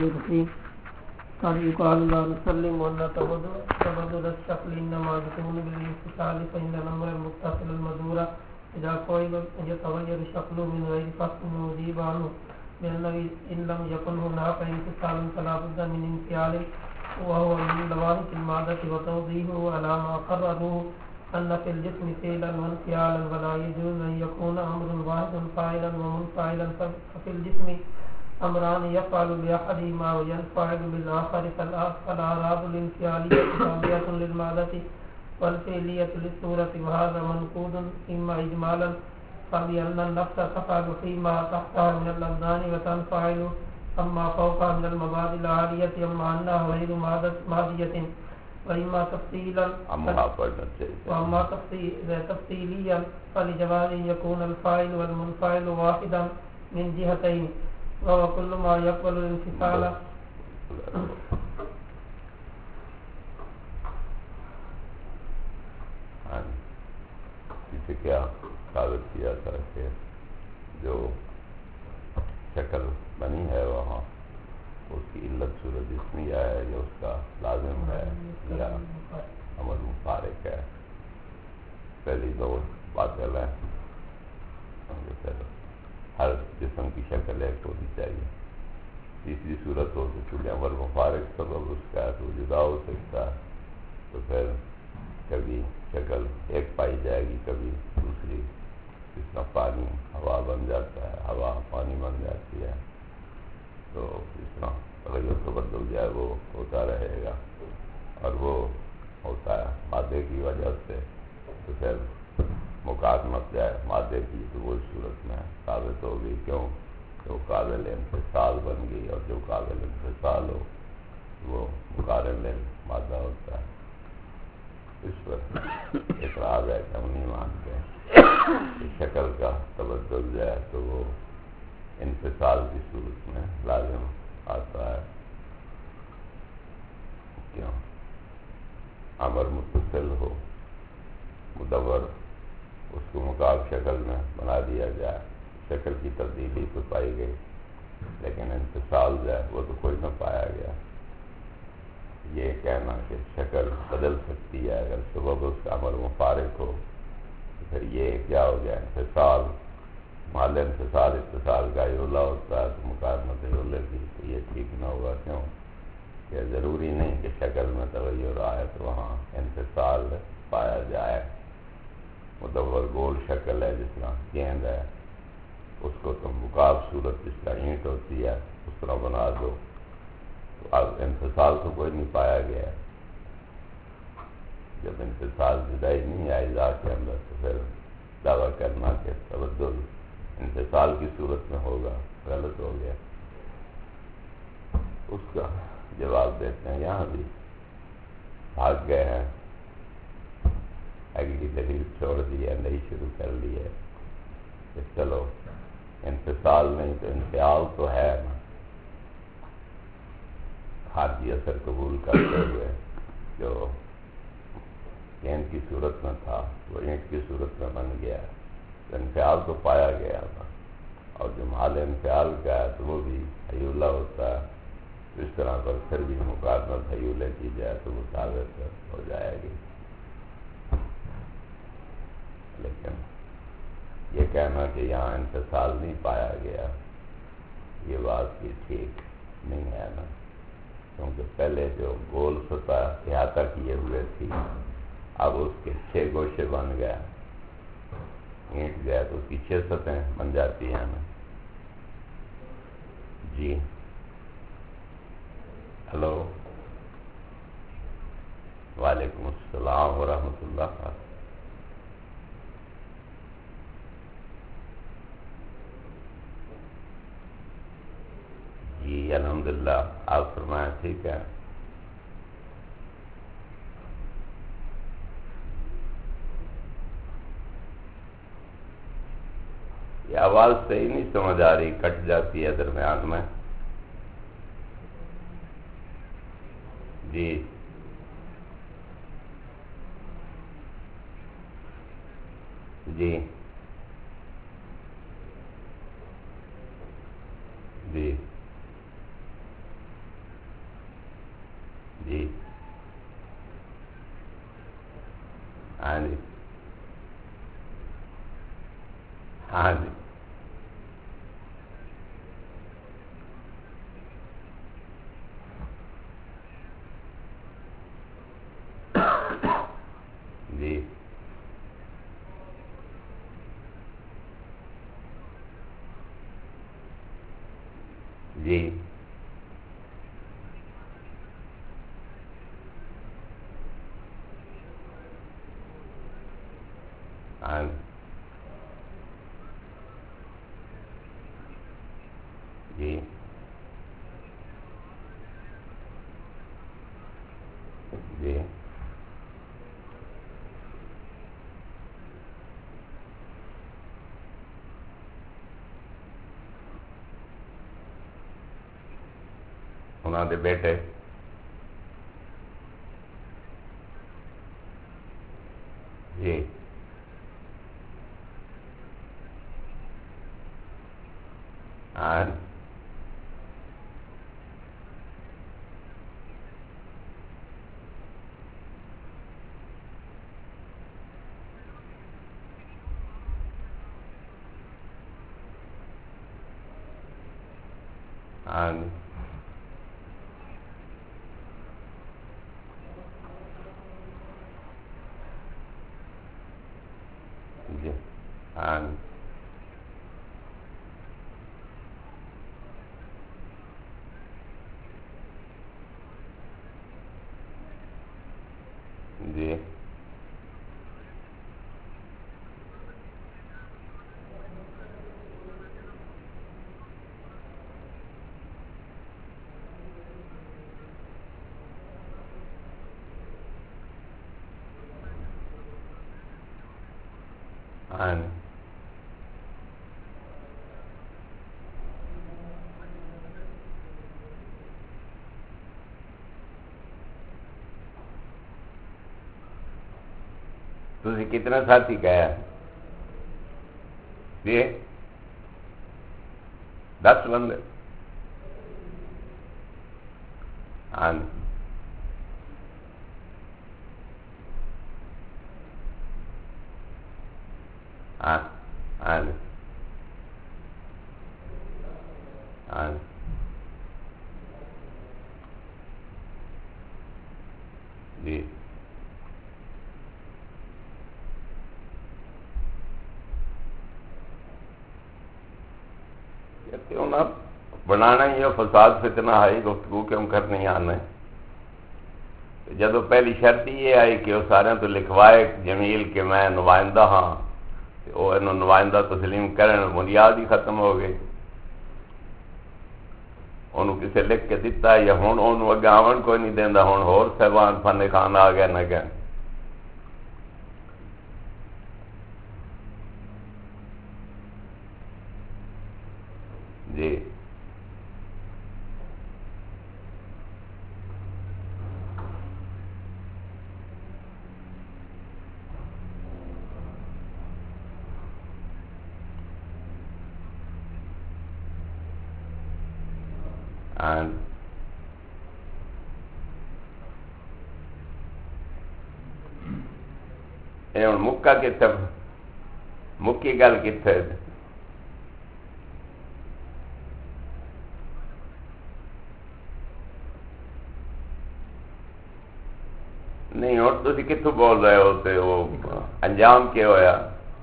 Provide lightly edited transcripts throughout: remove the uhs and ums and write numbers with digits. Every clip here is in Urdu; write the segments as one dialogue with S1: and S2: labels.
S1: الرحيم قد يقال لا نسلم ولا تبدل الشكل إنما يكون بالانفصال فإن الأمر المتصل المدور إذا قيل يتغير شكله من غير فصل وجيب عنه لأنه إن لم يكن هناك انفصال فلا بد من انفعال وهو من لوازم المادة وتوضيحه على ما قرروه أن في الجسم فعلا وانفعالا ولا يجوز أن يكون أمر واحد فاعلا ومنفعلا ففي الجسم أمران يفعل بأحدهما وينفعل بالآخر فالأعراض الانفعالية تابعة للمادة والفعلية للصورة وهذا منقود إما إجمالا فبأن النفس تفعل فيما تحتها من الأبدان وتنفعل أما فوقها من المبادئ العالية أما أنها غير مادية وإما تفصيلا وأما تفصيليا فلجواز يكون الفاعل والمنفعل واحدا من جهتين وهو كل ما يقبل الانفصال
S2: اسے کیا ثابت کیا تھا کہ جو شکل بنی ہے وہاں اس کی علت صورت جسمیہ ہے یا اس کا لازم ہے یا عمل مفارق ہے. پہلی دو باتیں لیں. ہر جسم کی شکل ایک ہونی چاہیے. تیسری صورت ہو تو چونکہ عمل مفارق سبب اس کا ہے تو جدا ہو سکتا ہے تو پھر کبھی شکل ایک پائی جائے گی کبھی دوسری. جس طرح پانی ہوا بن جاتا ہے ہوا پانی بن جاتی ہے تو اس طرح تغیر تبدل جو ہے وہ ہوتا رہے گا اور وہ ہوتا ہے مادے کی وجہ سے تو پھر مقاومت جائے مادے کی تو وہ صورت میں ثابت ہوگی کیوں جو قابل انفصال بن گئی اور جو قابل انفصال ہو وہ مقارن مادہ ہوتا ہے. اس پر اعتراض ہے کہ ہم نہیں مانتے کہ شکل کا تبدل جائے تو وہ انفصال کی صورت میں لازم آتا ہے. کیوں امر متصل ہو مدور اس کو مقاب شکل میں بنا دیا جائے شکل کی تبدیلی تو پائی گئی لیکن انفصال جائے وہ تو کوئی نہ پایا گیا. یہ کہنا کہ شکل بدل سکتی ہے اگر سبب اس کا عمل مفارق ہو تو پھر یہ کیا ہو گیا انفصال مال انفصال اتصال کا علا ہوتا ہے تو مقارنت علا کی تو یہ ٹھیک نہ ہوگا. کیوں کہ ضروری نہیں کہ شکل میں تغیر آئے تو وہاں انفصال پایا جائے. مدور گول شکل ہے جس طرح گیند ہے اس کو تم مقاب صورت جس طرح اینٹ ہوتی ہے اس طرح بنا دو تو اب انفصال تو کوئی نہیں پایا گیا. جب انفصال جدائی نہیں آئی ذات کے اندر تو پھر دعویٰ کرنا کہ تبدل انفصال کی صورت میں ہوگا غلط ہو گیا. اس کا جواب دیتے ہیں یہاں بھی بھاگ گئے ہیں اگلی دلیل چھوڑ دی ہے نئی شروع کر لی ہے کہ چلو انفصال نہیں تو انفعال تو ہے نا. خارجی اثر قبول کرتے ہوئے جو گیند کی صورت میں تھا وہ اینٹ کی صورت میں بن گیا تو انفعال تو پایا گیا تھا اور جو محال انفعال کا ہے تو وہ بھی حیولہ ہوتا ہے. اس طرح پر پھر بھی مقارنت حیولے کی جائے تو وہ ثابت ہو جائے گی. لیکن یہ کہنا کہ یہاں انفصال نہیں پایا گیا یہ بات بھی ٹھیک نہیں ہے نا کیونکہ پہلے جو گول سطح احاطہ کیے ہوئے تھی اب اس کے 6 گوشے بن گیا اینٹ گیا تو اس کی 6 سطحیں بن جاتی ہیں نا. جی ہلو وعلیکم السلام ورحمۃ اللہ. جی الحمدللہ آپ فرمائیں ٹھیک ہے. یہ آواز صحیح نہیں سمجھ آ رہی کٹ جاتی ہے درمیان میں. جی جی جی جی ہاں جی ہاں جی جی جی ہاں جی جی انہوں دے بیٹے جی ہاں ہاں جی ہاں جی ہاں تسی کتنا ساتھی گیا جی 10 بندے ہاں ہاں ہاں ہاں جی کہتے ہونا بنانا ہی ہے فساد فتنہ ہے گفتگو کے ہم کر نہیں آنے جدو پہلی شرط یہ آئی کہ وہ سارے تو لکھوائے جمیل کہ میں نمائندہ ہاں وہ انہوں نمائندہ تسلیم کرن بنیاد ہی ختم ہو گئی انہوں کسے لکھ کے دیتا ہے یا ہون انہوں اگے آون کوئی نہیں دیندہ ہون ہور صاحبان فن خان آ گئے نہ گئے جی ہاں یہ ہوں مکہ کتنے مکی گل کتنے نہیں ہوں تسی کتوں بول رہے ہو تے وہ انجام کیا ہویا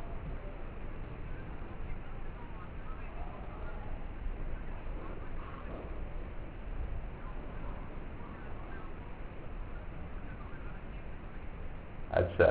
S2: اچھا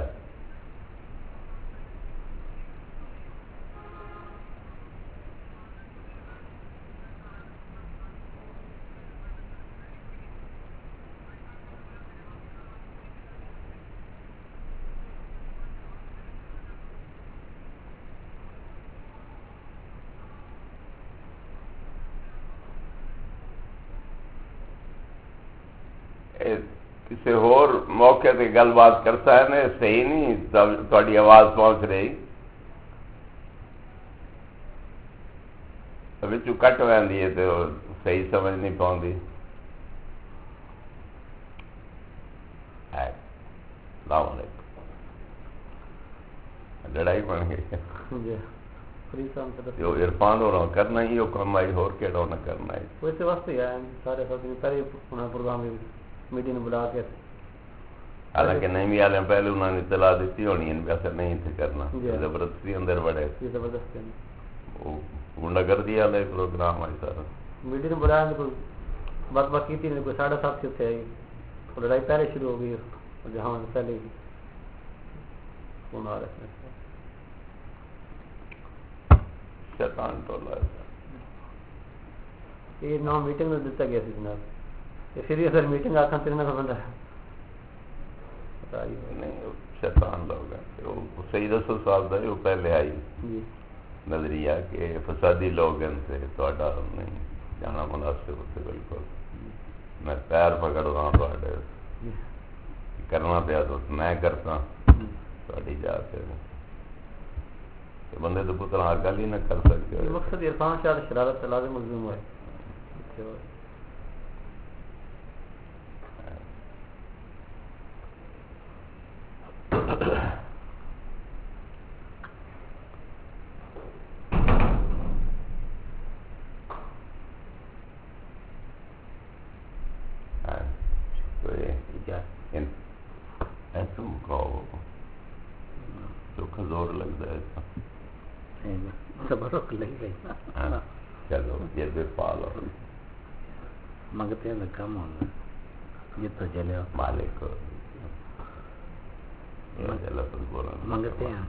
S2: کسی اور موقع تے گل بات کرتا ہے نا صحیح نہیں تھوڑی آواز پہنچ رہی بچوں کٹ ویندی ہے تو صحیح سمجھ نہیں پاؤندی ہے السلام علیکم لڑائی بن گئی جو عرفان ہو رہا کرنا ہی وہ کام آئی اور کہڑا ہونا کرنا ہے
S1: ویسے واسطے ہی آئے سارے ساتھی پہلے پروگرام میٹنگ بلا کے
S2: حالانکہ نہیں بھی آلے پہلے انہوں نے اطلاع دیتی ہونی ہے اثر نہیں تھے کرنا زبردستی اندر بڑے
S1: زبردستی
S2: گنڈا کر دیا والے پروگرام آئی سارا
S1: میٹنگ بلایا بات بات کی تھی کوئی 7:30 سے اتنے آئی لڑائی پہلے شروع ہو گئی جہاں پہلے فون آ رہے تھے
S2: شیطان ٹولا
S1: یہ نام میٹنگ میں دیتا گیا جناب یہ پھر یہ سر میٹنگ آخر تیرنا کا بندہ
S2: نہیں شیطان لوگ ہیں سید رسول صاحب دا وہ پہلے آئی نظریہ کہ فسادی لوگ ہیں سے تھوڑا نہیں جانا مناسب ہوتے بالکل میں پیر پکڑ رہا ہوں تھوڑے کرنا پیا تو میں کرتا تھوڑی جا کے بندے تو پتر گل ہی نہ کر سکتے
S1: مقصد عرفان شاید شرارت لازم مظلوم ہے
S2: زور لگ جائے چلو یہ بے پال ہو
S1: منگتے ہیں کم ہونا یہ تو چلے
S2: مالک
S1: منگتے ہیں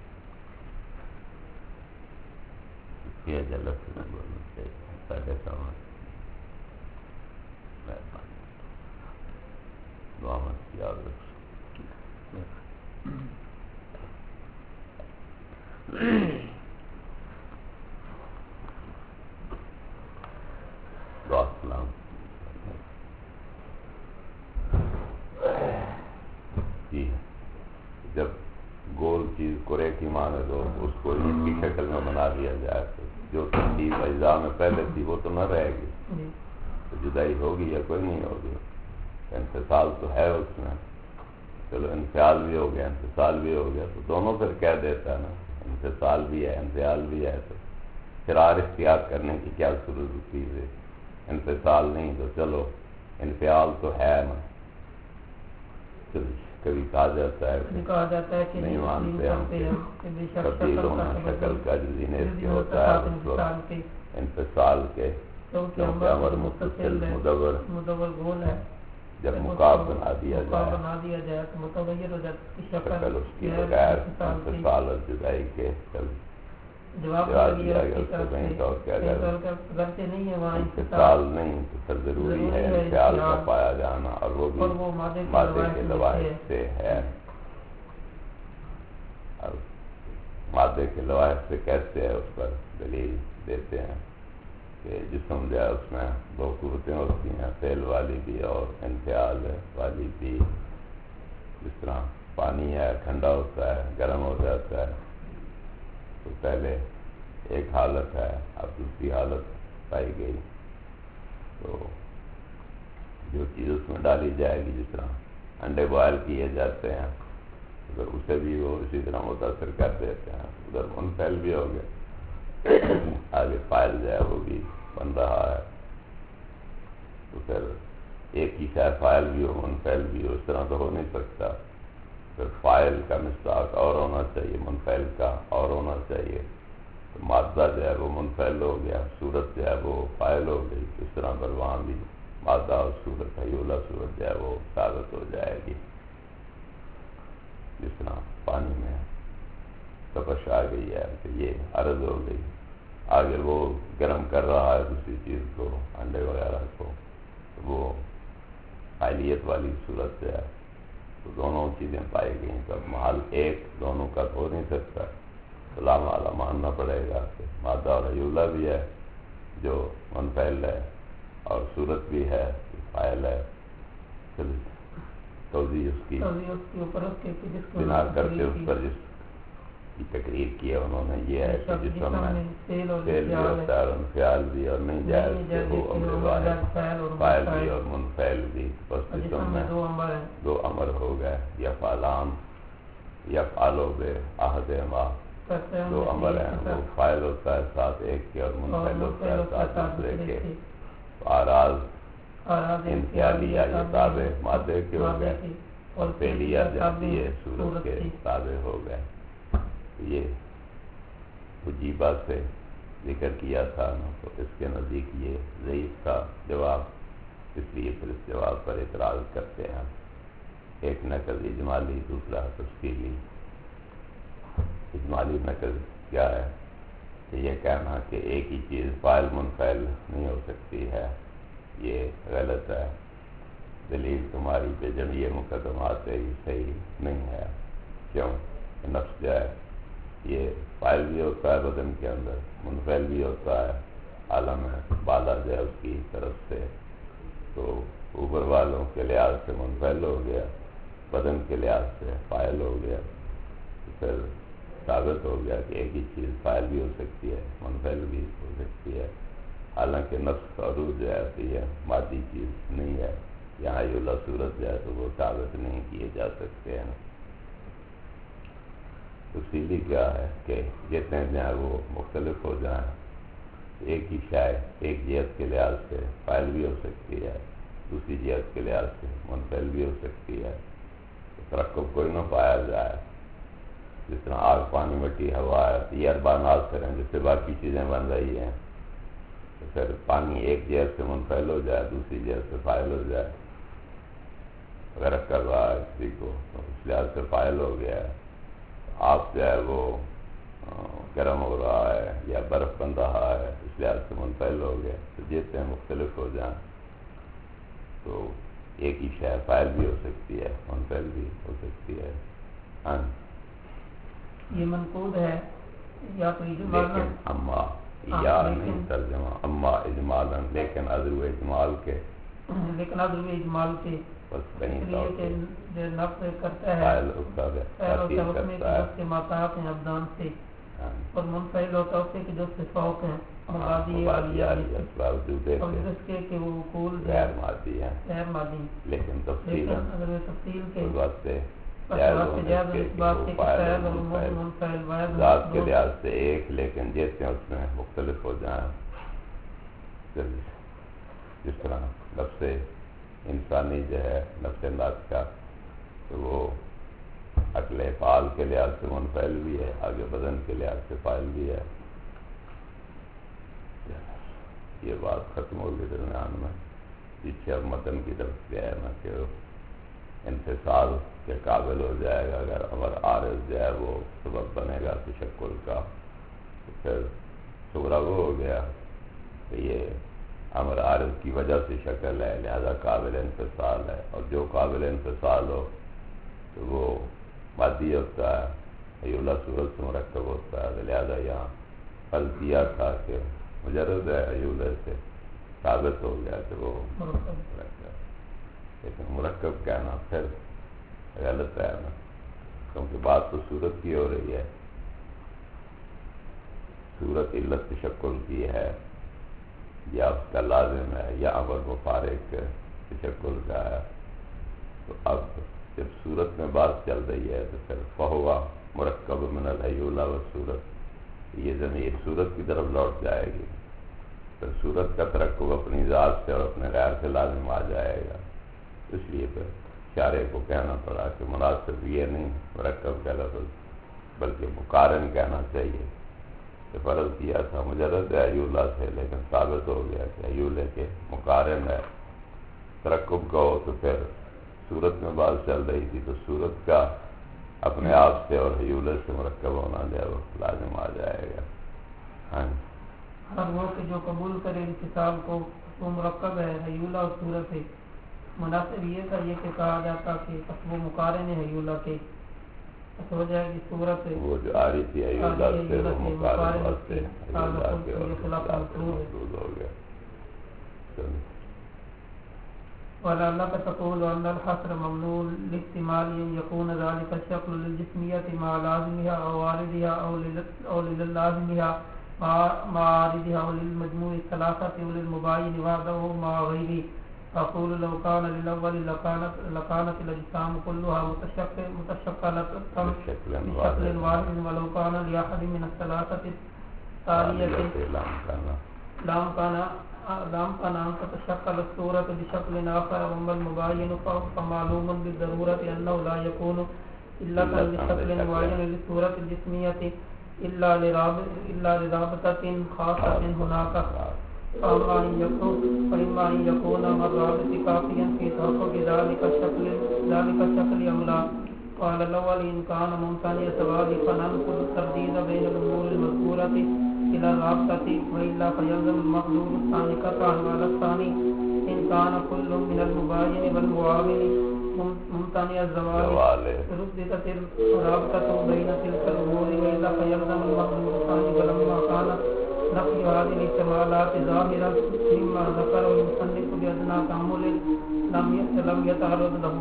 S2: یہ جلد بولنا چاہیے ساڑھے سامنے دعا مت یاد رکھو السلام جی جب گول چیز کرے کی مانے تو اس کو عید کی شکل میں بنا دیا جائے تو جو ترتیب اجزاء میں پہلے تھی وہ تو نہ رہے گی تو جدائی ہوگی یا کوئی نہیں ہوگی انفصال تو ہے اس میں چلو انفعال بھی ہو گیا انفصال بھی ہو گیا تو دونوں پھر کہہ دیتا ہے نا انفصال بھی ہے انفعال بھی ہے تو فرار اختیار کرنے کی کیا ضرورت ہوتی ہے انفصال نہیں تو چلو انفعال تو ہے نا کبھی کہا جاتا ہے کہ نہیں مانتے ہم تبدیل ہونا شکل کا جو زینے کے ہوتا ہے اس وقت انفصال کے کیونکہ امر متصل
S1: مدور گول ہے
S2: جب مقاب بنا دیا
S1: جائے تو متغیر ہو جاتی
S2: شکل اس کی بغیر انفصال اور جدائی کے
S1: جواب
S2: دیا گیا اس کو کہیں طور کیا گیا انفصال نہیں تو پھر ضروری ہے انفعال کا پایا جانا اور وہ بھی مادے کے لوائح سے ہے اور مادے کے لوائح سے کیسے ہے اس پر دلیل دیتے ہیں کہ جسم جو ہے اس میں دو قوتیں ہوتی ہیں فعل والی بھی اور انفعال والی بھی جس طرح پانی ہے ٹھنڈا ہوتا ہے گرم ہو جاتا ہے تو پہلے ایک حالت ہے اب دوسری حالت پائی گئی تو جو چیز اس میں ڈالی جائے گی جس طرح انڈے بوائل کیے جاتے ہیں اگر اسے بھی وہ اسی طرح متاثر کر دیتے ہیں ادھر منفعل بھی ہو گیا آگے فائل جو ہے وہ بھی بن رہا ہے تو پھر ایک ہی شاید فائل بھی ہو منفعل بھی ہو اس طرح تو ہو نہیں سکتا پھر فائل کا مصداق اور ہونا چاہیے منفعل کا اور ہونا چاہیے تو مادہ جو ہے وہ منفعل ہو گیا صورت جو ہے وہ فائل ہو گئی اس طرح پر وہاں بھی مادہ اور صورت حیولہ صورت جو ہے وہ ثابت ہو جائے گی جس طرح پانی میں تپش آ گئی ہے تو یہ عرض ہو گئی آگے وہ گرم کر رہا ہے دوسری چیز کو انڈے وغیرہ کو تو وہ فائلیت والی صورت جو ہے تو دونوں چیزیں پائی گئیں تو اب محل ایک دونوں کا ہو نہیں سکتا سلام والا ماننا پڑے گا کہ مادہ اور حیولہ بھی ہے جو منفعل ہے اور صورت بھی ہے فائل ہے توضیح اس کی بنا کر کے اس پر جس کی تقریر کی ہے انہوں نے، یہ ہے کہ جسم میں
S1: فعل
S2: بھی ہوتا ہے اور انفعال بھی، اور نہیں جائز کہ وہ امر واحد فاعل بھی اور منفعل بھی. بس جسم میں دو امر ہو گئے، یفعلان یفعلو بے احدہما، دو امر ہیں، وہ فاعل ہوتا ہے ساتھ ایک کے اور منفعل ہوتا ہے ساتھ دوسرے کے. آراز انفعالیہ یہ تابع مادے کے ہو گئے اور فعلیہ جنسیہ صورت کے تابع ہو گئے. یہ وجیبہ سے ذکر کیا تھا نا، تو اس کے نزدیک یہ ضعیف تھا جواب، اس لیے پھر اس جواب پر اعتراض کرتے ہیں. ایک نقل اجمالی، دوسرا تفصیلی. اجمالی نقل کیا ہے کہ یہ کہنا کہ ایک ہی چیز فاعل منفعل نہیں ہو سکتی ہے، یہ غلط ہے. دلیل تمہاری پہ جمعی مقدمات ہے، یہ صحیح نہیں ہے. کیوں؟ نفس جو ہے یہ فاعل بھی ہوتا ہے بدن کے اندر، منفعل بھی ہوتا ہے. عالم بالا جو ہے اس کی طرف سے، تو اوپر والوں کے لحاظ سے منفعل ہو گیا، بدن کے لحاظ سے فاعل ہو گیا. تو پھر ثابت ہو گیا کہ ایک ہی چیز فاعل بھی ہو سکتی ہے، منفعل بھی ہو سکتی ہے. حالانکہ نفس کا عروج جو ہے تو یہ مادی چیز نہیں ہے، یہاں یہ اللہ صورت جو ہے تو وہ ثابت نہیں کیے جا سکتے ہیں. تفصیلی کیا ہے کہ جتنے جو ہیں وہ مختلف ہو جائیں، ایک ہی شے ایک جہت کے لحاظ سے فاعل بھی ہو سکتی ہے، دوسری جہت کے لحاظ سے منفعل بھی ہو سکتی ہے. ترکب کوئی نہ پایا جائے، جس طرح آگ پانی مٹی ہوا ہے، یہ اربع عناصر ہیں جس سے باقی چیزیں بن رہی ہیں. تو پھر پانی ایک جہت سے منفعل ہو جائے، دوسری جہت سے فاعل ہو جائے، اگر کر رہا ہے کسی کو تو اس لحاظ سے فاعل ہو گیا ہے. آپ جو ہے وہ گرم ہو رہا ہے یا برف بن رہا ہے، اس لحاظ سے منفعل ہو گیا. تو جتنے مختلف ہو جائیں تو ایک ہی شے فاعل بھی ہو سکتی ہے، منفعل بھی ہو سکتی ہے. ہاں
S1: یہ منقود ہے یا تو
S2: لیکن اما یا نہیں ترجمہ، اما اجمالاً، لیکن عذر اجمال کے،
S1: لیکن عذر اجمال کے
S2: بس کہیں
S1: جو نفس کرتا ہے
S2: فاعل اس کا تاثیر کرتا ہے
S1: کے ماتحت ہیں ابدان سے، اور منفعل ہوتا ہے اس سے کہ جو سے فوق ہیں مادی
S2: باوجود
S1: کہ وہ کول
S2: غیر مادی ہیں،
S1: غیر مادی.
S2: لیکن تفصیل
S1: اگر تفصیل کے
S2: وقت سے
S1: ذات
S2: کے لحاظ سے ایک، لیکن جیسے اس میں مختلف ہو جائیں. جس طرح نفس انسانی جو ہے نفس ناطقہ، تو وہ عقل فعال کے لحاظ سے منفعل بھی ہے، آگے بدن کے لحاظ سے فاعل بھی ہے. یہ بات ختم ہوگی درمیان میں. پیچھے اب متن کی طرف سے ہے نا کہ انفصال کے قابل ہو جائے گا اگر امر عارض جو ہے وہ سبب بنے گا تشکل کا. تو پھر صورہ وہ ہو گیا کہ یہ امر عارض کی وجہ سے شکل ہے، لہذا قابل انفصال ہے، اور جو قابل انفصال ہو تو وہ مادی ہوتا ہے، ایولہ صورت سے مرکب ہوتا ہے. لہذا یہاں پھل دیا تھا کہ مجرد ہے ایولہ سے ثابت ہو گیا کہ وہ مرکب، لیکن مرکب کہنا پھر غلط ہے نا، کیونکہ بات تو صورت کی ہو رہی ہے. صورت علت تشکل کی ہے یا اس کا لازم ہے یا امر مفارق تشکل کا ہے. تو اب جب صورت میں بات چل رہی ہے تو پھر فہوا مرکب من الحیولہ و صورت، یہ ضمیر صورت کی طرف لوٹ جائے گی. پھر صورت کا ترکب اپنی ذات سے اور اپنے غیر سے لازم آ جائے گا. اس لیے پھر شارع کو کہنا پڑا کہ مناسب یہ نہیں مرکب کا لفظ بلکہ مقارن کہنا چاہیے. کہ فرض کیا تھا مجرد ایولہ سے، لیکن ثابت ہو گیا کہ ایولہ کے مقارن ہے. ترکب کا ہو تو پھر صورت میں بات چل رہی تھی تو صورت کا اپنے آپ سے اور ایولہ سے مرکب ہونا جو ہے وہ لازم آ جائے گا. ہاں
S1: ہر وہ کہ جو قبول کرے انفصال کو وہ مرکب ہے ایولہ اور صورت ہے. مناسب یہ تھا یہ کہ کہا جاتا کہ وہ مقارن ہے ایولہ کے، ہو جائے گی صورت
S2: وہ جو آ رہی تھی ایولہ سے وہ مقارن واسطے ایولہ کے اور مفروض ہو گیا.
S1: ولعلك تقول أن الحصر ممنوع لاحتمال أن يكون ذلك الشكل للجسمية مع لازمها أو واردها أو للازمها مع واردها أو للمجموع الثلاثة أو للمباين وحده مع غيره. أقول لو كان للأول لكانت الأجسام كلها متشكلة بشكل واحد، ولو كان لأحد من الثلاثة التالية لم كان أن تتشكل الصورة بشكل آخر. أما المباين فمعلوم بالضرورة أنه لا يكون إلا بشكل معين للصورة الجسمية إلا لرابطة خاصة هناك. فإما أن يكون الرابط كافيا في تحقق ذلك الشكل أم لا. قال الأول إن كان ممتنع سواء فننقل الترديد بين الأمور المذكورة إلى الرابطة، وإلا فيلزم المقدور الثاني قطعا على الثاني إن كان كل من المباين والمعاون ممتنع الزوال رددت الرابطة بين تلك الأمور، وإلا فيلزم المقدور الثاني. ولما كان نفي هذه الاحتمالات ظاهرة مما ذكره المصنف بأدنى تأمل لم يتعرض له.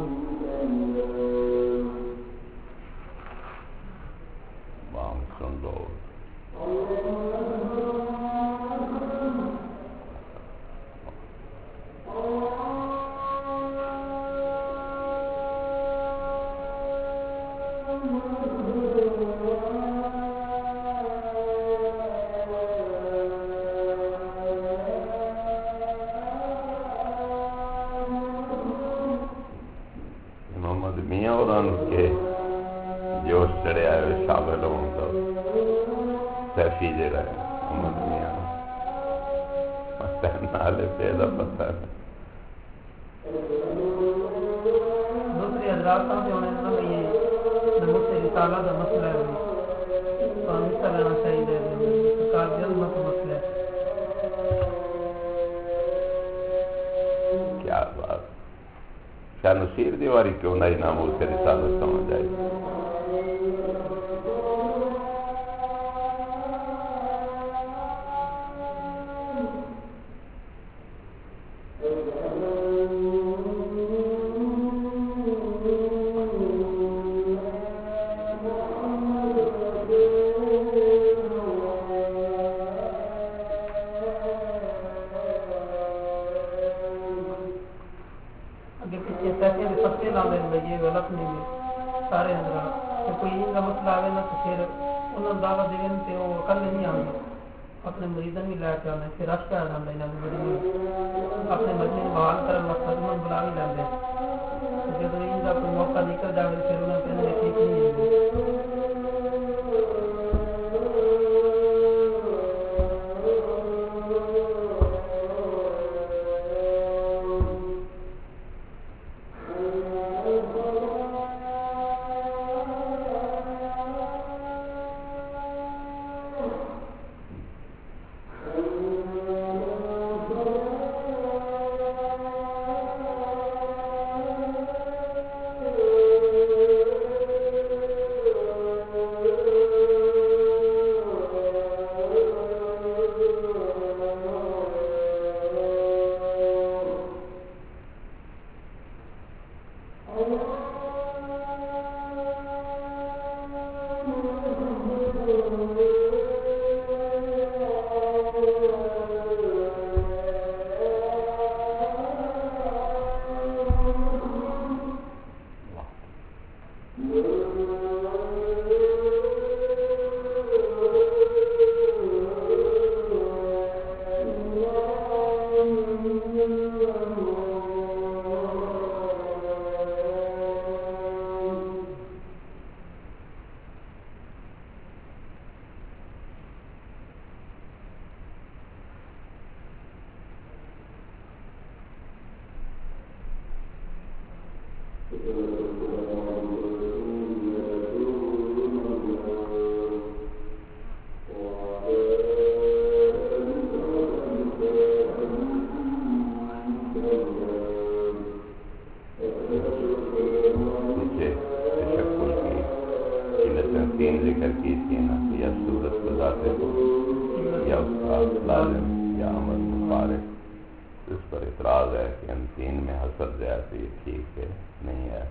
S1: دوسری حضرات صاحب جو ہونے سے یہ نمبر سے رسالہ کا مسئلہ ہے تو ہم حصہ لینا چاہیے سرکار جلد مت مسئلہ ہے.
S2: کیا بات شاہ نصیر دیواری کیوں نہ نام سے رسالہ سمجھ آئی.
S1: سارے حضرات کوئی ان کا مسئلہ آئے نا تو پھر انہوں نے دعوت دیں تو وہ کل نہیں آنا اپنے مریضوں بھی لے کے آنا پھر رش پہ آ جانا یہاں اپنے مجمے بحال کرنے وقت انہوں بلا بھی لیندے جب ان کا کوئی موقع نکل جائے پھر انہوں نے کہنے ٹھیک نہیں ہے.
S2: اعتراض ہے کہ ان تین میں حسر جو ہے تو یہ ٹھیک ہے نہیں ہے،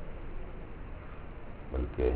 S2: بلکہ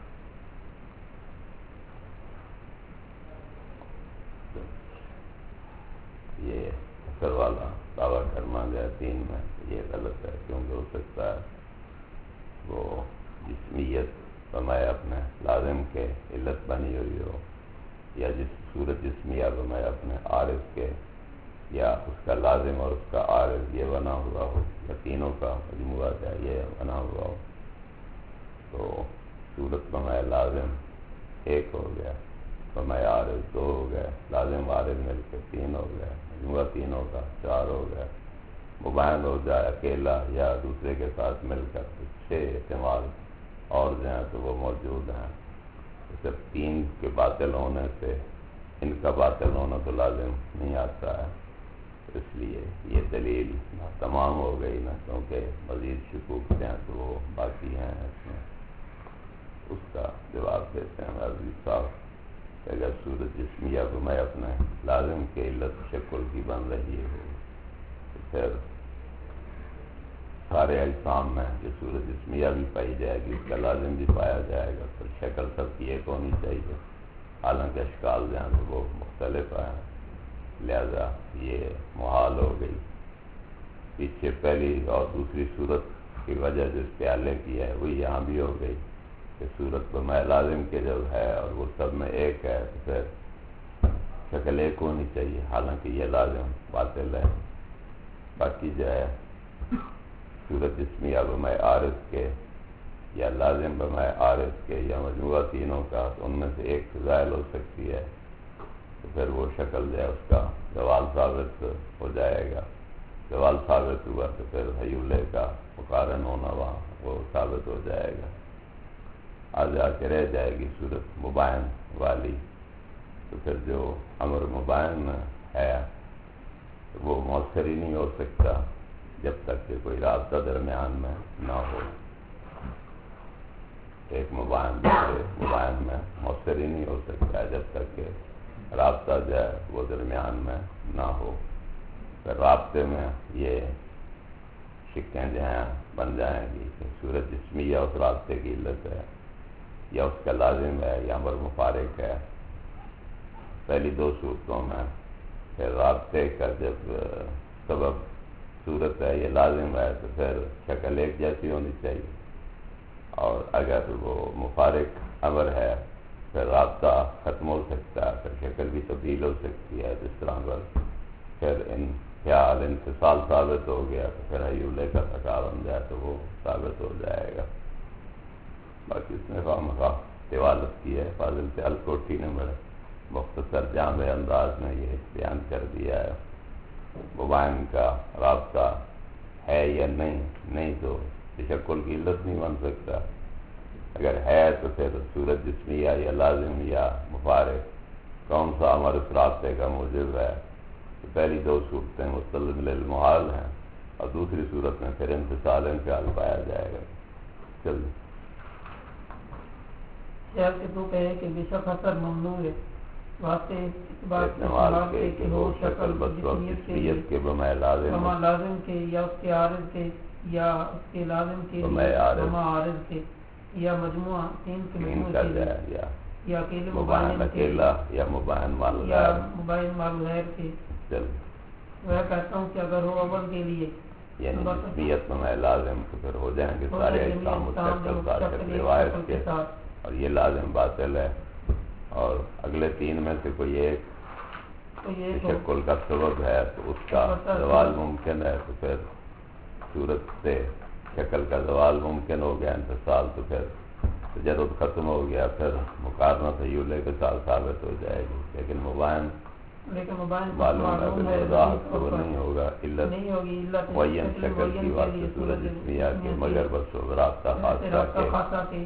S2: یہ حسر والا دعویٰ کرنا جو ہے تین میں یہ غلط ہے، کیونکہ ہو سکتا ہے وہ جسمیت فرمایا اپنے لازم کے علت بنی ہوئی ہو، یا جس صورت جسمیہ فرمایا اپنے عارض کے، یا اس کا لازم اور اس کا عارض یہ بنا ہوا ہو، یا تینوں کا مجموعہ جو ہے یہ بنا ہوا ہو، تو صورت فرمایا لازم ایک ہو گیا، فرمایا عارض دو ہو گئے، لازم عارض مل کے تین ہو گئے، مجموعہ تینوں کا چار ہو گئے، مبین ہو جائے اکیلا یا دوسرے کے ساتھ مل کر تو چھ احتمال اور جو ہیں تو وہ موجود ہیں۔ صرف تین کے باطل ہونے سے ان کا باطل ہونا تو لازم نہیں آتا ہے، اس لیے یہ دلیل تمام ہو گئی نا، کیونکہ مزید شکوک ہیں تو وہ باقی ہیں اس میں۔ اس کا جواب دیتے ہیں عزیز صاحب کہ اگر صورت جسمیہ کو میں اپنے لازم کے علت شکل کی بن رہی ہو تو پھر سارے اجسام میں جو صورت جسمیہ بھی پائی جائے گی اس کا لازم بھی پایا جائے گا، پھر شکل سب کی ایک ہونی چاہیے، حالانکہ اشکال جو ہیں تو وہ مختلف ہیں، لہذا یہ محال ہو گئی۔ پیچھے پہلی اور دوسری صورت کی وجہ جو پیالے کی ہے وہ یہاں بھی ہو گئی کہ صورت پر میں لازم کے جب ہے اور وہ سب میں ایک ہے تو پھر شکل ایک ہونی چاہیے، حالانکہ یہ لازم باطل ہے۔ باقی جو ہے صورت جسمیہ بمائے عارض کے یا لازم بمائے عارض کے یا مجموعہ تینوں کا، تو ان میں سے ایک زائل ہو سکتی ہے، تو پھر وہ شکل جو ہے اس کا زوال ثابت ہو جائے گا، زوال ثابت ہوا تو پھر حیولے کا مقارن ہونا وہاں وہ ثابت ہو جائے گا، آج آ کے رہ جائے گی صورت مبین والی، تو پھر جو امر مبین ہے وہ مؤثر ہی نہیں ہو سکتا جب تک کہ کوئی رابطہ درمیان میں نہ ہو۔ ایک مبین دوسرے مبین میں مؤثر ہی نہیں ہو سکتا جب تک کہ رابطہ جو ہے وہ درمیان میں نہ ہو۔ پھر رابطے میں یہ شکیں جو ہیں بن جائیں گی کہ صورت جسمیہ اس رابطے کی علت ہے یا اس کا لازم ہے یا امر مفارق ہے۔ پہلی دو صورتوں میں پھر رابطے کا جب سبب صورت ہے یہ لازم ہے تو پھر شکل ایک جیسی ہونی چاہیے، اور اگر وہ مفارق امر ہے پھر رابطہ ختم ہو سکتا ہے، پھر شکل بھی تبدیل ہو سکتی ہے، جس طرح پر پھر خیال انفصال ثابت ہو گیا تو پھر حیولے کا تقا بن جائے تو وہ ثابت ہو جائے گا۔ باقی اس نے خواہ طوالت کی ہے، فاضل سے الکوٹھی نے بڑے مختصر جامع انداز میں یہ بیان کر دیا ہے۔ مبین کا رابطہ ہے یا نہیں تو تشکل کی علت نہیں بن سکتا، اگر ہے تو پھر صورت جسمیہ یا لازم یا مفارق کون سا امر اس رابطے کا موجب ہے، تو پہلی دو صورتیں مستلزم للمحال ہیں اور دوسری صورت میں پھر انفصال انفعال پایا جائے گا۔ چلیے
S1: خیال کے تو کہے کہ بے شک حسر ممنوع ہے، واسطے اس بات
S2: استعمال کے کہ ہو شکل بس اور جسمیت کے بمائے
S1: لازم کے یا اس کے عارض کے یا اس کے لازم کے
S2: بمائے
S1: عارض کے یا مجموعہ تین کے مجموعہ کے یا اکیلے مبین
S2: اکیلا یا مبین
S1: مال غیر کے۔ میں کہتا ہوں کہ اگر ہو اول کے لیے
S2: یعنی جسمیت بمائے لازم تو پھر ہو جائیں گے سارے اجسام مستقل شکل روایت کے، اور یہ لازم باطل ہے، اور اگلے تین میں سے کوئی ایک تشکل کا سبب ہے تو اس کا زوال ممکن ہے، تو پھر صورت سے شکل کا زوال ممکن ہو گیا انفصال، تو پھر تجرد ختم ہو گیا، پھر مقارنت حیولے کے ساتھ ثابت ہو جائے گی، لیکن مبین معلوم ہے کہ وضاحت تو نہیں ہوگا، علت معین شکل کی واسطے صورت جسمیہ کے مگر بس رابطہ خاصہ کے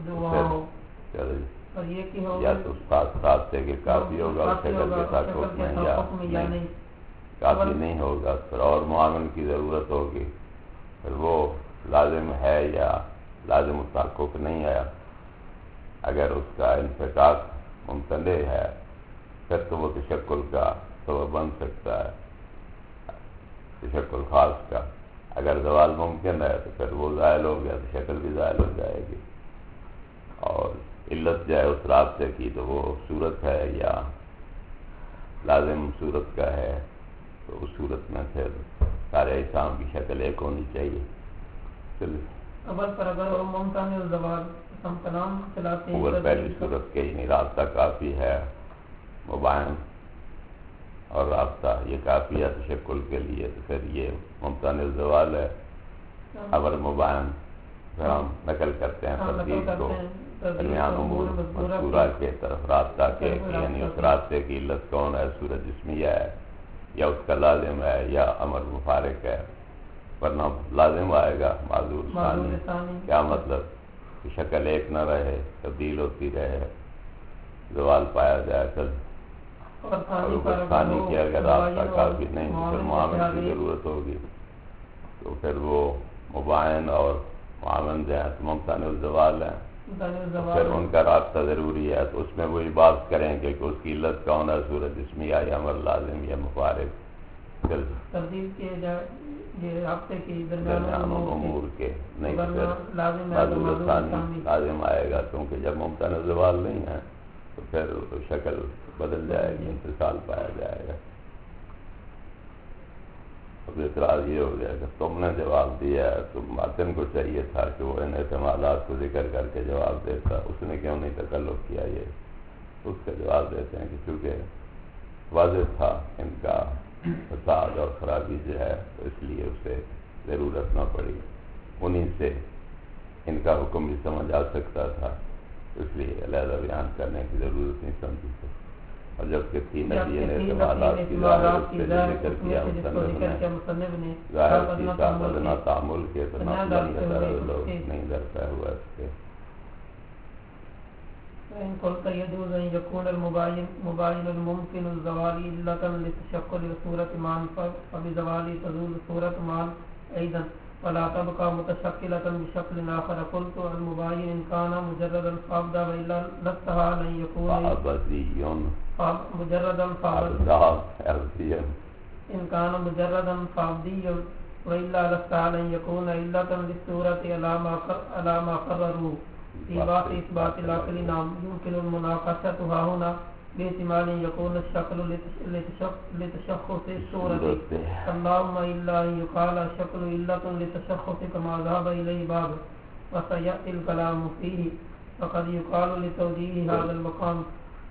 S2: یا تو رابطے کے کافی ہوگا اور شکل کے ساتھ حکم یا نہیں کافی نہیں ہوگا، پھر اور معامل کی ضرورت ہوگی، پھر وہ لازم ہے یا لازم التحقق نہیں ہے، اگر اس کا انفکاک ممتنع ہے پھر تو وہ تشکل کا سبب بن سکتا ہے، تشکل خاص کا اگر زوال ممکن ہے تو پھر وہ زائل ہو گیا تو شکل بھی زائل ہو جائے گی، اور علت جو ہے اس رابطے کی تو وہ صورت ہے یا لازم صورت کا ہے، تو اس صورت میں پھر سارے اجسام کی شکل ایک ہونی چاہیے۔
S1: اول پر اگر وہ ممکن ہے زوال ہم کلام چلاتے ہیں،
S2: اول پہلی صورت کے ہی رابطہ کافی ہے، مباین اور رابطہ یہ کافی ہے تشکل کے لیے، تو پھر یہ ممکن الزوال ہے۔ اول مباین پھر ہم نقل کرتے ہیں ترتیب کو درمیان امور مذکورہ کے طرف رابطہ کے، یعنی اس رابطے کی علت کون ہے، صورت جسمیہ ہے یا اس کا لازم ہے یا امر مفارق ہے، ورنہ لازم آئے گا معذور ثانی۔ کیا مطلب کہ شکل ایک نہ رہے، تبدیل ہوتی رہے، زوال پایا جائے کل، اور ثانی کی اگر رابطہ کافی نہیں تو پھر معاون کی ضرورت ہوگی، تو پھر وہ مباین اور معاون جو ہیں تو ممکن الزوال ہیں، پھر ان کا رابطہ ضروری ہے، تو اس میں وہی بات کریں گے کہ اس کی علت کون ہے، صورت جسمیہ یا امر لازم یا مفارق،
S1: تبدیل کیے جائے یہ رابطے کی
S2: درمیان امور کے، نہیں تو پھر معذور ثانی لازم آئے گا، کیونکہ جب ممکن الزوال نہیں ہے تو پھر شکل بدل جائے گی، انفصال پایا جائے گا۔ اب اعتراض یہ ہو گیا کہ تم نے جواب دیا ہے، تو ماتن کو چاہیے تھا کہ وہ ان احتمالات کو ذکر کر کے جواب دیتا، اس نے کیوں نہیں تکلف کیا؟ یہ اس کا جواب دیتے ہیں کہ چونکہ واضح تھا ان کا فساد اور خرابی جو ہے، تو اس لیے اسے ضرورت نہ پڑی، انہی سے ان کا حکم بھی سمجھ آ سکتا تھا، اس لیے علیحدہ بیان کرنے کی ضرورت نہیں سمجھی تھی، اور جبکہ تین نبیین احتمالات کی ظاہر اس سے ذکر کیا مصنف نے، ظاہر کی ادنا تعامل کے لوگ نہیں درتا ہوا اس کے۔
S1: فإن قلت يجوز أن يكون المباين الممكن الزوال علة لتشكل الصورة معا فبزواله تزول الصورة معا أيضا ولا تبقى متشكلة بشكل آخر. قلت المباين إن كان مجردا فأبدا وإلا لستها لن يكون مجردا فأبديا إن كان مجردا فأبديا وإلا لستها لن يكون علة للصورة على ما قرروا في باب إثبات العقل. نعم يمكن المناقشة ها هنا باحتمال يكون الشكل لتشخص الصورة اللهم إلا أن يقال الشكل علة لتشخص كما ذهب إليه بعض وسيأتي الكلام فيه فقد يقال لتوجيه هذا المقام.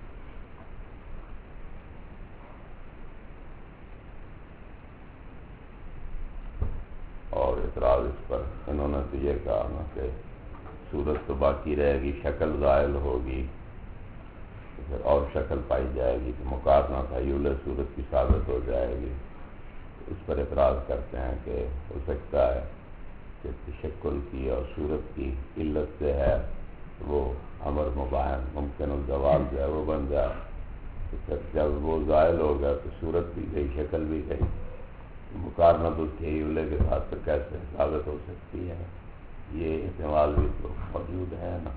S2: اور اعتراض اس پر انہوں نے تو یہ کہا نا کہ صورت تو باقی رہے گی، شکل زائل ہوگی، پھر اور شکل پائی جائے گی تو مقارنہ تحیل صورت کی ثابت ہو جائے گی۔ اس پر اعتراض کرتے ہیں کہ ہو سکتا ہے کہ تشکل کی اور صورت کی علت سے ہے وہ امر مباین ممکن الزوال جو ہے وہ بن جائے، تو پھر جب وہ زائل ہو گیا تو صورت بھی گئی، شکل بھی گئی، مقارنہ تو تحیل کے ساتھ پھر کیسے ثابت ہو سکتی ہے؟ یہ احتمال بھی تو موجود ہے نا۔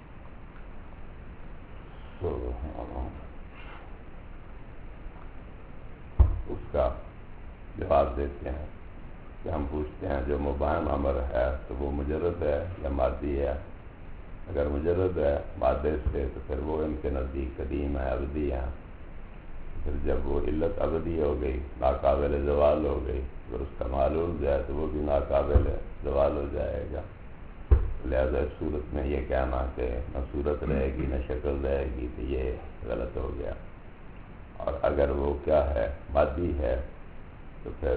S2: اس کا جواب دیتے ہیں کہ ہم پوچھتے ہیں جو مباین امر ہے تو وہ مجرد ہے یا مادی ہے؟ اگر مجرد ہے مادے سے تو پھر وہ ان کے نزدیک قدیم ہے، ابدی ہے، پھر جب وہ علت ابدی ہو گئی، ناقابل زوال ہو گئی، پھر اس کا معلول جو ہے تو وہ بھی ناقابل زوال ہو جائے گا۔ لہذا اس صورت میں یہ کہنا کہ نہ صورت رہے گی نہ شکل رہے گی تو یہ غلط ہو گیا۔ اور اگر وہ کیا ہے مادی ہے تو پھر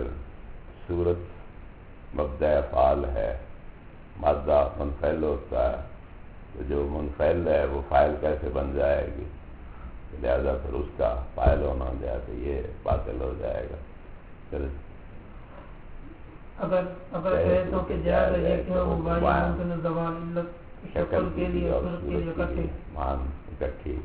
S2: صورت مبدأ فعال ہے، مادہ منفعل ہوتا ہے، تو جو منفعل ہے وہ فاعل کیسے بن جائے گی؟ لہذا پھر اس کا فاعل ہونا جائے تو یہ باطل ہو جائے گا۔ پھر
S1: اگر ہے تو کہ جائز ہے کہ مباین ممکن زوال علت شکل کے لیے صورت کے لیے اکٹھے
S2: مان اکٹھی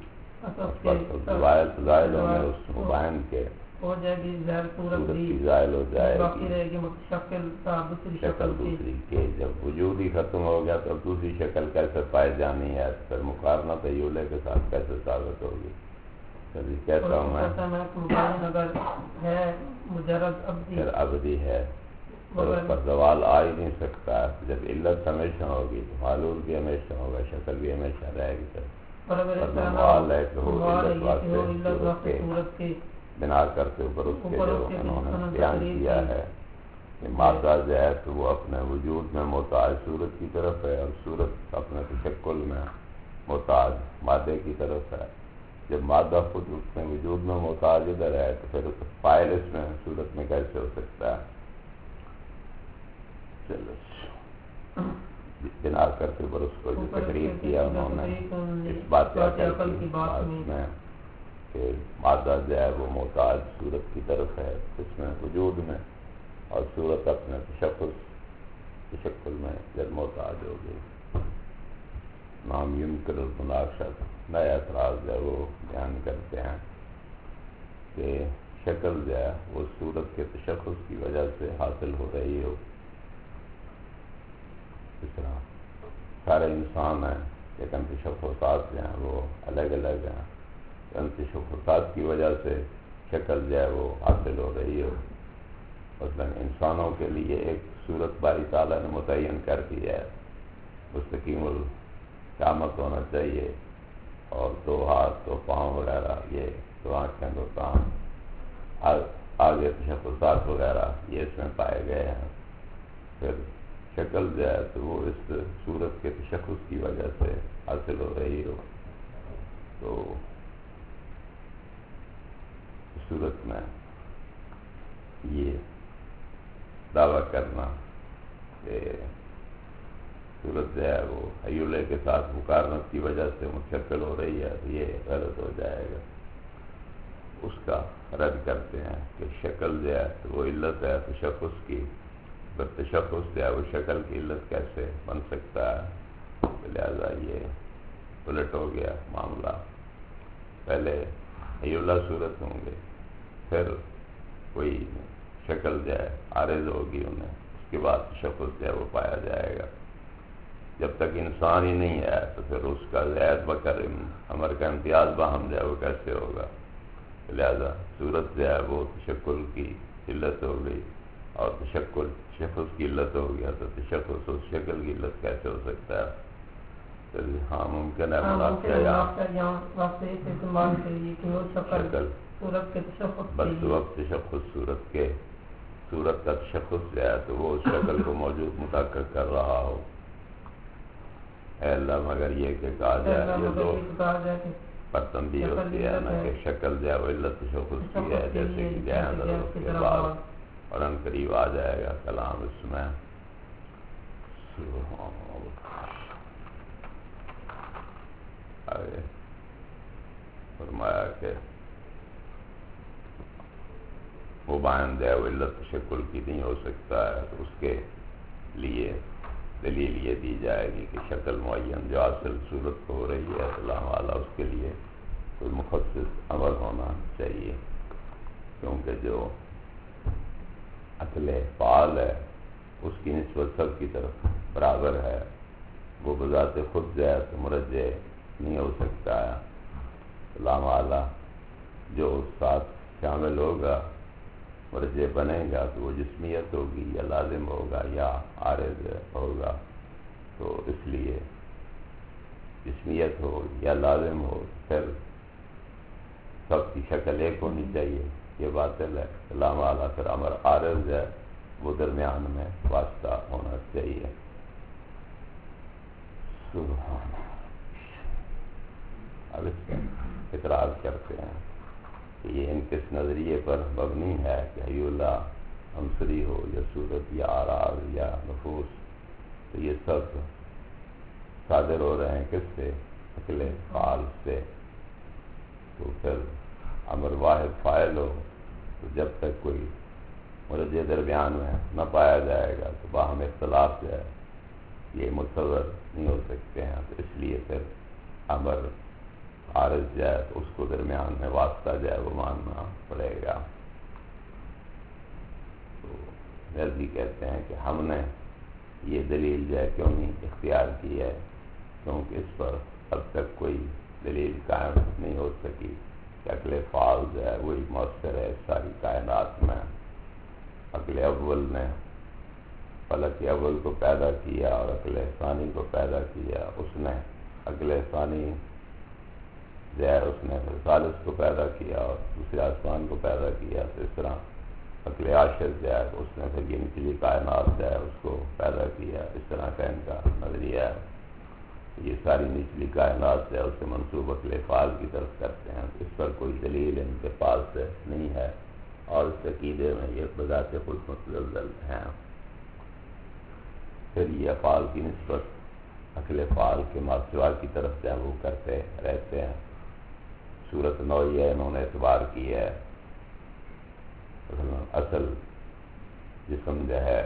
S2: زائل ہونے اس مباین کے
S1: ہو جائے گی، ظاہر صورت بھی
S2: زائل ہو جائے گی،
S1: باقی رہے گی متشکل دوسری
S2: شکل دوسری کے جب وجود ہی ختم ہو گیا تو دوسری شکل کیسے پائے جانی ہے؟ پھر مقارنہ تحیل کے ساتھ کیسے ثابت ہوگی؟ کہتا ہوں میں
S1: مباین اگر ہے مجرد
S2: پھر ابدی ہے، اور اس پر زوال آ ہی نہیں سکتا. جب علت ہمیشہ ہوگی تو معلول بھی ہمیشہ ہوگا، شکل بھی ہمیشہ رہے گی. سر محال ہے کہ وہ علت واسطے صورت کے بنا کرتے اوپر اس کے جو انہوں نے بیان کیا ہے کہ مادہ جو ہے تو وہ اپنے وجود میں محتاج صورت کی طرف ہے، اور صورت اپنے تشکل میں محتاج مادے کی طرف ہے. جب مادہ خود اپنے وجود میں محتاج ادھر ہے تو پھر فائل اس میں صورت میں کیسے ہو سکتا ہے؟ چلو بنا کرتے اوپر اس کو جو تقریر کیا انہوں نے اس بات میں کہ مادہ جو ہے وہ محتاج صورت کی طرف ہے اس میں وجود میں، اور صورت اپنے تشکل میں جب محتاج ہو گئی. نام یمکن المناقشۃ نیا اعتراض ہے وہ بیان کرتے ہیں کہ شکل جو ہے وہ صورت کے تشخص کی وجہ سے حاصل ہو رہی ہو. اس طرح سارے انسان ہیں لیکن تشخصات جو ہیں وہ الگ الگ ہیں. ان تشخصات کی وجہ سے شکل جو ہے وہ حاصل ہو رہی ہو. مثلاً انسانوں کے لیے ایک صورت باری تعالیٰ نے متعین کر دی ہے، مستقیم القامت ہونا چاہیے، اور 2 ہاتھ 2 پاؤں وغیرہ، یہ 2 آنکھیں 2 کان، آگے تشخصات وغیرہ یہ اس میں پائے گئے ہیں. پھر شکل جو ہے تو وہ اس صورت کے تشخص کی وجہ سے حاصل ہو رہی ہو. تو صورت میں یہ دعویٰ کرنا کہ صورت جو ہے وہ حیولے کے ساتھ مقارنت کی وجہ سے متشکل ہو رہی ہے تو یہ غلط ہو جائے گا. اس کا رد کرتے ہیں کہ شکل جو ہے تو وہ علت ہے تشخص کی، پھر تشخص جو ہے وہ شکل کی علت کیسے بن سکتا ہے؟ لہذا یہ الٹ ہو گیا معاملہ. پہلے حیولہ صورت ہوں گے، پھر کوئی شکل جو ہے عارض ہوگی انہیں، اس کے بعد تشخص جو ہے وہ پایا جائے گا. جب تک انسان ہی نہیں ہے تو پھر اس کا زید بکر امر کا امتیاز باہم جو ہے وہ کیسے ہوگا؟ لہذا صورت جو ہے وہ تشکل کی علت ہو گئی، اور تشخص کی علت ہو گیا تو تشخص اس شکل کی علت کیسے ہو سکتا ہے؟ تو ہاں ممکن ہے شکل بس وقت تشخص صورت کا تشخص جو ہے تو وہ اس شکل کو موجود متحقق کر رہا ہو. اے اللہ مگر یہ کہ کہا جائے یہ دو پر تنبیہ ہوتی ہے نا کہ شکل جو ہے وہ علت تشخص کی ہے، جیسے کہ گئے اندر اس کے بعد اور ان قریب آ جائے گا کلام اس میں. آگے فرمایا کہ مبین جو ہے وہ علت تشکل کی نہیں ہو سکتا ہے، تو اس کے لیے دلیل یہ دی جائے گی کہ شکل معین جو اصل صورت کو ہو رہی ہے اللہ والا، اس کے لیے کوئی مخصص عمل ہونا چاہیے، کیونکہ جو عقل فعال ہے اس کی نسبت سب کی طرف برابر ہے. وہ بذات خود جو ہے تو مرجع نہیں ہو سکتا ہے. اللہ والا جو اس ساتھ شامل ہوگا مرجع بنے گا تو وہ جسمیت ہوگی یا لازم ہوگا یا عارض ہوگا. تو اس لیے جسمیت ہو یا لازم ہو پھر سب کی شکل ایک ہونی چاہیے، یہ باطل ہے. اللہ اعلیٰ پھر امر عارض ہے وہ درمیان میں واسطہ ہونا چاہیے. سبحان. اب اس کا اعتراض کرتے ہیں کہ یہ ان کس نظریے پر مبنی ہے کہ حی اللہ عنصری ہو یا صورت یا اعراض یا نفوس، تو یہ سب صادر ہو رہے ہیں کس سے؟ عقل فعال سے. تو پھر امر واحد فاعل ہو تو جب تک کوئی مرجع درمیان میں نہ پایا جائے گا تو باہم اختلاف جو ہے یہ متصور نہیں ہو سکتے ہیں. تو اس لیے پھر امر عارض جو ہے تو اس کو درمیان میں واسطہ جو ہے وہ ماننا پڑے گا. تو غزی کہتے ہیں کہ ہم نے یہ دلیل جو ہے کیوں نہیں اختیار کی ہے، کیونکہ اس پر اب تک کوئی دلیل قائم نہیں ہو سکی کہ عقل فعال جو ہے وہی مؤثر ہے ساری کائنات میں. عقل اول نے فلک اول کو پیدا کیا اور عقل ثانی کو پیدا کیا، اس نے عقل ثانی جو ہے اس نے پھر ثالث کو پیدا کیا اور دوسرے آسمان کو پیدا کیا، تو اس طرح عقل عاشر جو ہے اس نے پھر یہ نچلی کائنات جو ہے اس کو پیدا کیا۔ اس طرح کا ان کا نظریہ ہے۔ یہ ساری نچلی کائنات جو ہے اسے منسوب عقل فعال کی طرف کرتے ہیں، اس پر کوئی دلیل ان کے پاس نہیں ہے اور اس عقیدے میں یہ بذات خود متزلزل ہیں۔ پھر یہ افعال کی نسبت عقل فعال کے ماسوا کی طرف جو ہے وہ کرتے رہتے ہیں۔ صورت نوعیہ انہوں نے اعتبار کی ہے، اصل جسم جو ہے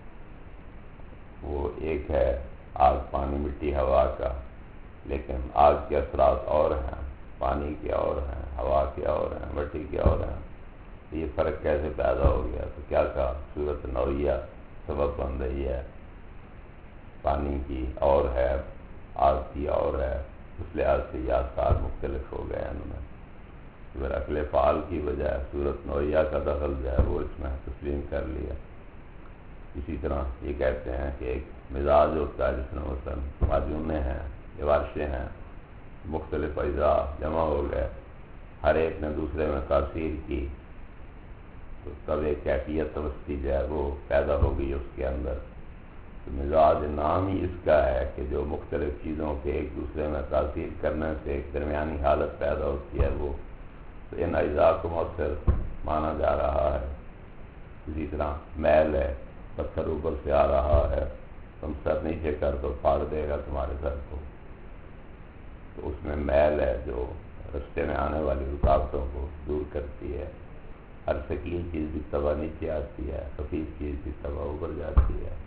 S2: وہ ایک ہے، آگ پانی مٹی ہوا کا، لیکن آگ کے اثرات اور ہیں، پانی کے اور ہیں، ہوا کے اور ہیں، مٹی کے اور ہیں۔ تو یہ فرق کیسے پیدا ہو گیا؟ تو کیا کہا؟ صورت نوعیہ سبب بن رہی ہے، پانی کی اور ہے، آگ کی اور ہے، اس لحاظ سے یہ آثار مختلف ہو گئے انہوں نے۔ پھر عقل فعال کی وجہ صورت نوعیہ کا دخل جو ہے وہ اس میں تسلیم کر لیا۔ اسی طرح یہ کہتے ہیں کہ ایک مزاج ہوتا ہے جس میں مثلاً معجونے ہیں، عوارشیں ہیں، مختلف اجزاء جمع ہو گئے، ہر ایک نے دوسرے میں تاثیر کی، تو تب ایک کیفیت توسطی جو ہے وہ پیدا ہو گئی اس کے اندر۔ تو مزاج نام ہی اس کا ہے کہ جو مختلف چیزوں کے ایک دوسرے میں تاثیر کرنے سے ایک درمیانی حالت پیدا ہوتی ہے، وہ تو ان اجزاء کو مؤثر مانا جا رہا ہے۔ اسی طرح میل ہے، پتھر اوپر سے آ رہا ہے، تم سر نیچے کر تو پھاڑ دے گا تمہارے سر کو، تو اس میں میل ہے جو رستے میں آنے والی رکاوٹوں کو دور کرتی ہے۔ ہر ثقیل چیز بھی طبع نیچے آتی ہے، خفیف چیز بھی طبع اوپر جاتی ہے۔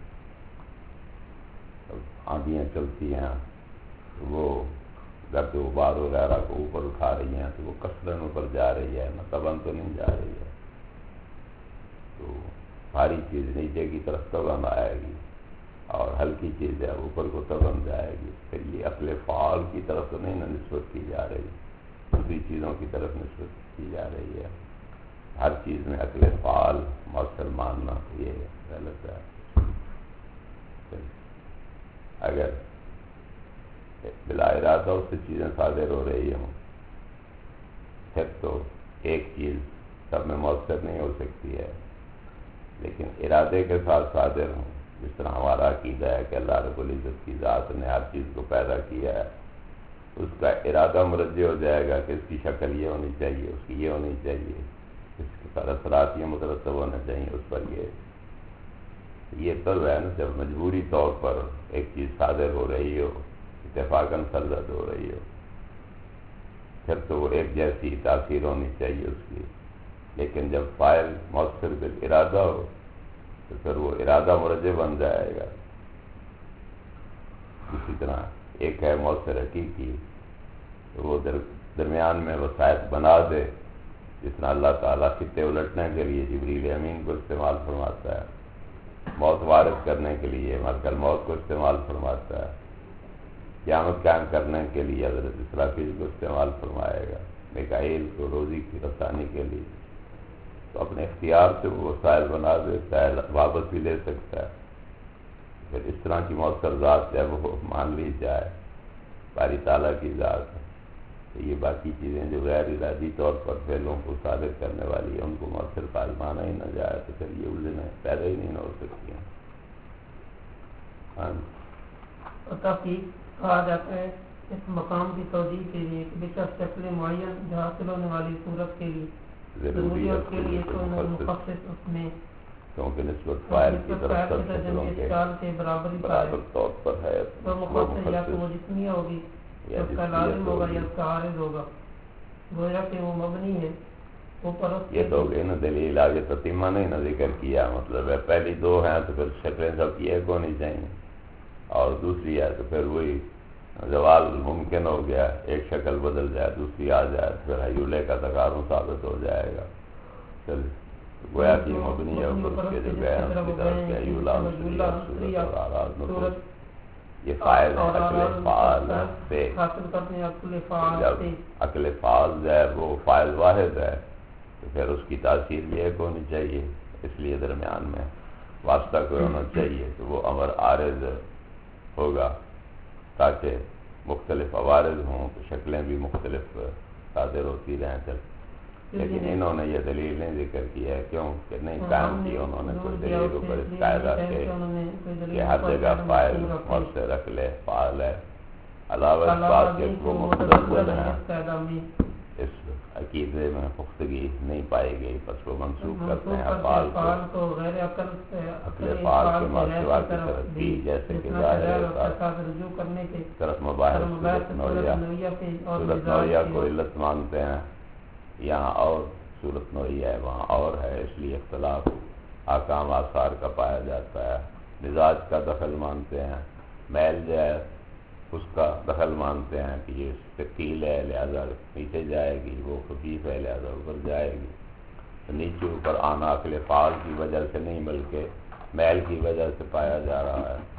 S2: آندیاں چلتی ہیں، وہ گرد غبار وغیرہ کو اوپر اٹھا رہی ہیں، تو وہ کثرن اوپر جا رہی ہے، طبعاً تو نہیں جا رہی ہے۔ تو بھاری چیز نیچے کی طرف طبعاً آئے گی اور ہلکی چیز ہے اوپر کو طبعاً جائے گی۔ پھر یہ عقل فعال کی طرف تو نہیں نسبت کی جا رہی، دوسری چیزوں کی طرف نسبت کی جا رہی ہے۔ ہر چیز میں عقل فعال مؤثر ماننا یہ غلط ہے۔ اگر بلا ارادہ اس سے چیزیں صادر ہو رہی ہوں، پھر تو ایک چیز سب میں مؤثر نہیں ہو سکتی ہے، لیکن ارادے کے ساتھ صادر ہوں، جس طرح ہمارا عقیدہ ہے کہ اللہ رب العزت کی ذات نے ہر چیز کو پیدا کیا ہے، اس کا ارادہ مرجع ہو جائے گا کہ اس کی شکل یہ ہونی چاہیے، اس کی یہ ہونی چاہیے، اس کے سارے اثرات یہ مترتب ہونے چاہیے اس پر۔ یہ تو ہے نا، جب مجبوری طور پر ایک چیز صادر ہو رہی ہو، اتفاقاً سرزد ہو رہی ہو، پھر تو وہ ایک جیسی تاثیر ہونی چاہیے اس کی، لیکن جب فاعل مؤثر بالارادہ ہو تو پھر وہ ارادہ مرجع بن جائے گا۔ اسی طرح ایک ہے مؤثر حقیقی، تو وہ درمیان میں وسائط بنا دے، جس طرح اللہ تعالیٰ خطے الٹنے کے لیے جبریل امین کو استعمال فرماتا ہے، موت وارد کرنے کے لیے ملک الموت کو استعمال فرماتا ہے، قیامت قائم کرنے کے لیے حضرت اسرافیل کو استعمال فرمائے گا، میکائیل کو روزی کی رسانی کے لیے، تو اپنے اختیار سے وہ وسائل بنا دیتا ہے، واپس بھی لے سکتا ہے۔ پھر اس طرح کی مؤثر ذات جب وہ مان لی جائے، باری تعالیٰ کی ذات ہے، تو یہ باقی چیزیں جو غیر ارادی طور پر فعلوں کو صادر کرنے والی ہیں، ان کو مؤثر فعل مانا ہی نہ جائے تو پھر یہ الجھنیں پیدا ہی نہیں ہو سکتی ہیں۔
S1: تحقیق کہا جاتا ہے اس مقام کی توجیہ کے لیے کہ بے شک شکل معین جو حاصل ہونے والی صورت کے لیے ضروری ہے، اس کے لیے کوئی مخصص اس میں
S2: کیونکہ نسبت فاعل کی طرف سب شکلوں کے
S1: برابر
S2: طور پر ہے،
S1: وہ مخصص یا تو وہ جسمیہ ہوگی یا اس کا لازم ہوگا یا اس کا عارض ہوگا، گویا کہ وہ مبنی ہے اوپر۔
S2: یہ تو ہو گئی نا دلیل، آگے تتیمہ نہیں نہ ذکر کیا، مطلب ہے پہلی دو ہیں تو پھر شکلیں سب کی ایک ہونی چاہیے، اور دوسری ہے تو پھر وہی زوال ممکن ہو گیا، ایک شکل بدل جائے دوسری آ جائے، پھر حیولے کا تقارن ثابت ہو جائے گا۔ چل گویا کہ مبنی ہے اوپر اس کے جو گئے ہیں اس کی طرف سے حیولہ صورت اور آراز نصوص، یہ فاعل ہے عقل فعال سے۔ جب عقل فعال جو ہے وہ فاعل واحد ہے تو پھر اس کی تاثیر بھی ایک ہونی چاہیے، اس لیے درمیان میں واسطہ کوئی ہونا چاہیے کہ وہ امر عارض ہوگا تاکہ مختلف عوارض ہوں تو شکلیں بھی مختلف صادر ہوتی رہیں چل. لیکن انہوں نے یہ دلیل نہیں ذکر کی ہے، کیوں کہ نہیں قائم کی انہوں نے کوئی دلیل اوپر اس قاعدہ کہ ہر جگہ فاعل مؤثر رکھ لے فعال ہے. علاوہ اس بات کے وہ متدل ہیں، اس عقیدے میں پختگی نہیں پائی گئی، بس وہ منسوخ کرتے ہیں افعال کو اپنے فعال کے ماسوا کی طرف بھی، جیسے کہ ظاہر طرف مباحث صورت نوعیہ کو علت مانتے ہیں، یہاں اور صورت نوعیہ ہے وہاں اور ہے، اس لیے اختلاف احکام آثار کا پایا جاتا ہے. مزاج کا دخل مانتے ہیں، میل جو ہے اس کا دخل مانتے ہیں کہ یہ ثقیل ہے لہذا نیچے جائے گی، وہ خفیف ہے لہذا اوپر جائے گی. تو نیچے اوپر آنا عقل فعال کی وجہ سے نہیں بلکہ میل کی وجہ سے پایا جا رہا ہے.